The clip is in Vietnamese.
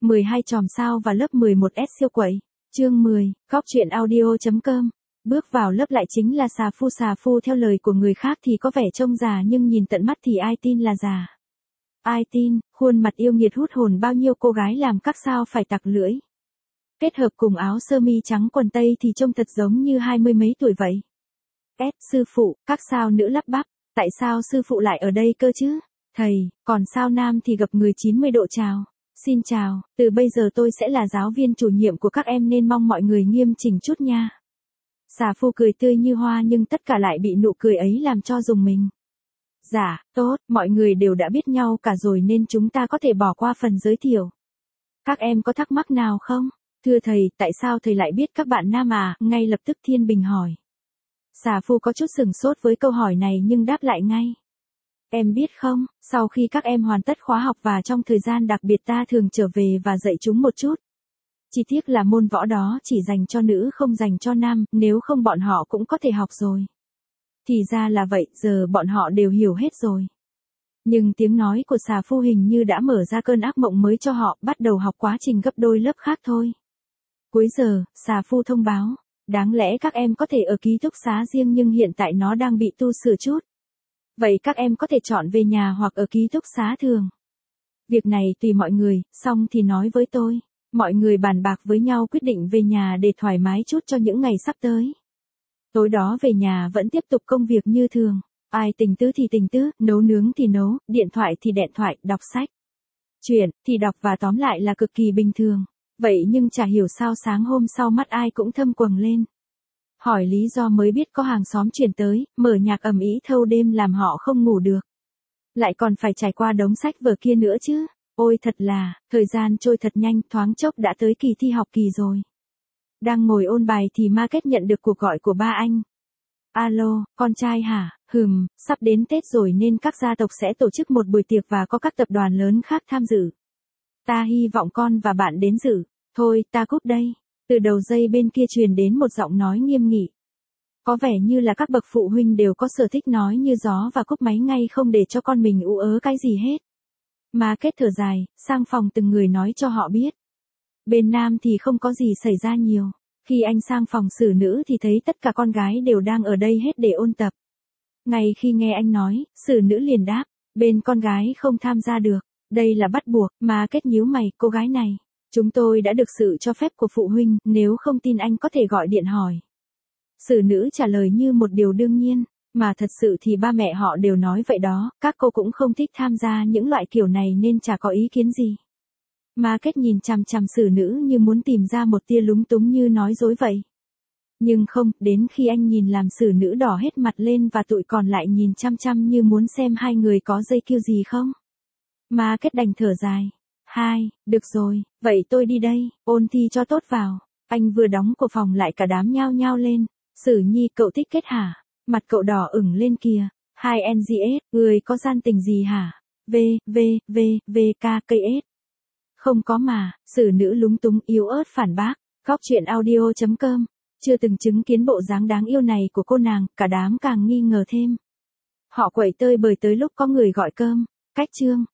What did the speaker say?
12 chòm sao và lớp 11S siêu quậy. Chương 10, Góc truyện audio.com. Bước vào lớp lại chính là xà phu theo lời của người khác thì có vẻ trông già nhưng nhìn tận mắt thì ai tin là già. Ai tin, khuôn mặt yêu nghiệt hút hồn bao nhiêu cô gái làm các sao phải tặc lưỡi. Kết hợp cùng áo sơ mi trắng quần tây thì trông thật giống như 20 mấy tuổi vậy. Sư phụ, các sao nữ lắp bắp, tại sao sư phụ lại ở đây cơ chứ? Thầy, còn sao nam thì gặp người 90 độ chào. Xin chào, từ bây giờ tôi sẽ là giáo viên chủ nhiệm của các em nên mong mọi người nghiêm chỉnh chút nha. Xà phu cười tươi như hoa nhưng tất cả lại bị nụ cười ấy làm cho rùng mình. Dạ, tốt, mọi người đều đã biết nhau cả rồi nên chúng ta có thể bỏ qua phần giới thiệu. Các em có thắc mắc nào không? Thưa thầy, tại sao thầy lại biết các bạn nam à? Ngay lập tức Thiên Bình hỏi. Xà phu có chút sửng sốt với câu hỏi này nhưng đáp lại ngay. Em biết không, sau khi các em hoàn tất khóa học và trong thời gian đặc biệt ta thường trở về và dạy chúng một chút. Chỉ tiếc là môn võ đó chỉ dành cho nữ không dành cho nam, nếu không bọn họ cũng có thể học rồi. Thì ra là vậy, giờ bọn họ đều hiểu hết rồi. Nhưng tiếng nói của xà phu hình như đã mở ra cơn ác mộng mới cho họ, bắt đầu học quá trình gấp đôi lớp khác thôi. Cuối giờ, xà phu thông báo, đáng lẽ các em có thể ở ký túc xá riêng nhưng hiện tại nó đang bị tu sửa chút. Vậy các em có thể chọn về nhà hoặc ở ký túc xá thường. Việc này tùy mọi người, xong thì nói với tôi. Mọi người bàn bạc với nhau quyết định về nhà để thoải mái chút cho những ngày sắp tới. Tối đó về nhà vẫn tiếp tục công việc như thường. Ai tình tứ thì tình tứ, nấu nướng thì nấu, điện thoại thì điện thoại, đọc sách. Chuyện thì đọc và tóm lại là cực kỳ bình thường. Vậy nhưng chả hiểu sao sáng hôm sau mắt ai cũng thâm quầng lên. Hỏi lý do mới biết có hàng xóm chuyển tới, mở nhạc ầm ĩ thâu đêm làm họ không ngủ được. Lại còn phải trải qua đống sách vở kia nữa chứ. Ôi thật là, thời gian trôi thật nhanh, thoáng chốc đã tới kỳ thi học kỳ rồi. Đang ngồi ôn bài thì Market nhận được cuộc gọi của ba anh. Alo, con trai hả? Sắp đến Tết rồi nên các gia tộc sẽ tổ chức một buổi tiệc và có các tập đoàn lớn khác tham dự. Ta hy vọng con và bạn đến dự. Thôi, ta cúp đây. Từ đầu dây bên kia truyền đến một giọng nói nghiêm nghị. Có vẻ như là các bậc phụ huynh đều có sở thích nói như gió và cúp máy ngay không để cho con mình ú ớ cái gì hết. Market thở dài, sang phòng từng người nói cho họ biết. Bên nam thì không có gì xảy ra nhiều. Khi anh sang phòng xử nữ thì thấy tất cả con gái đều đang ở đây hết để ôn tập. Ngay khi nghe anh nói, xử nữ liền đáp, bên con gái không tham gia được. Đây là bắt buộc, Market nhíu mày, cô gái này. Chúng tôi đã được sự cho phép của phụ huynh, nếu không tin anh có thể gọi điện hỏi. Xử nữ trả lời như một điều đương nhiên, mà thật sự thì ba mẹ họ đều nói vậy đó, các cô cũng không thích tham gia những loại kiểu này nên chả có ý kiến gì. Market nhìn chằm chằm xử nữ như muốn tìm ra một tia lúng túng như nói dối vậy. Nhưng không, đến khi anh nhìn làm xử nữ đỏ hết mặt lên và tụi còn lại nhìn chăm chăm như muốn xem hai người có dây kêu gì không. Market đành thở dài. Được rồi, vậy tôi đi đây, ôn thi cho tốt vào. Anh vừa đóng cửa phòng lại cả đám nhao nhao lên. Sử Nhi, cậu thích kết hả? Mặt cậu đỏ ửng lên kìa. NGS, người có gian tình gì hả? VKKS. Không có mà, xử nữ lúng túng yếu ớt phản bác. Góc truyện audio.com. Chưa từng chứng kiến bộ dáng đáng yêu này của cô nàng, cả đám càng nghi ngờ thêm. Họ quẩy tơi bời tới lúc có người gọi cơm. Cách chương.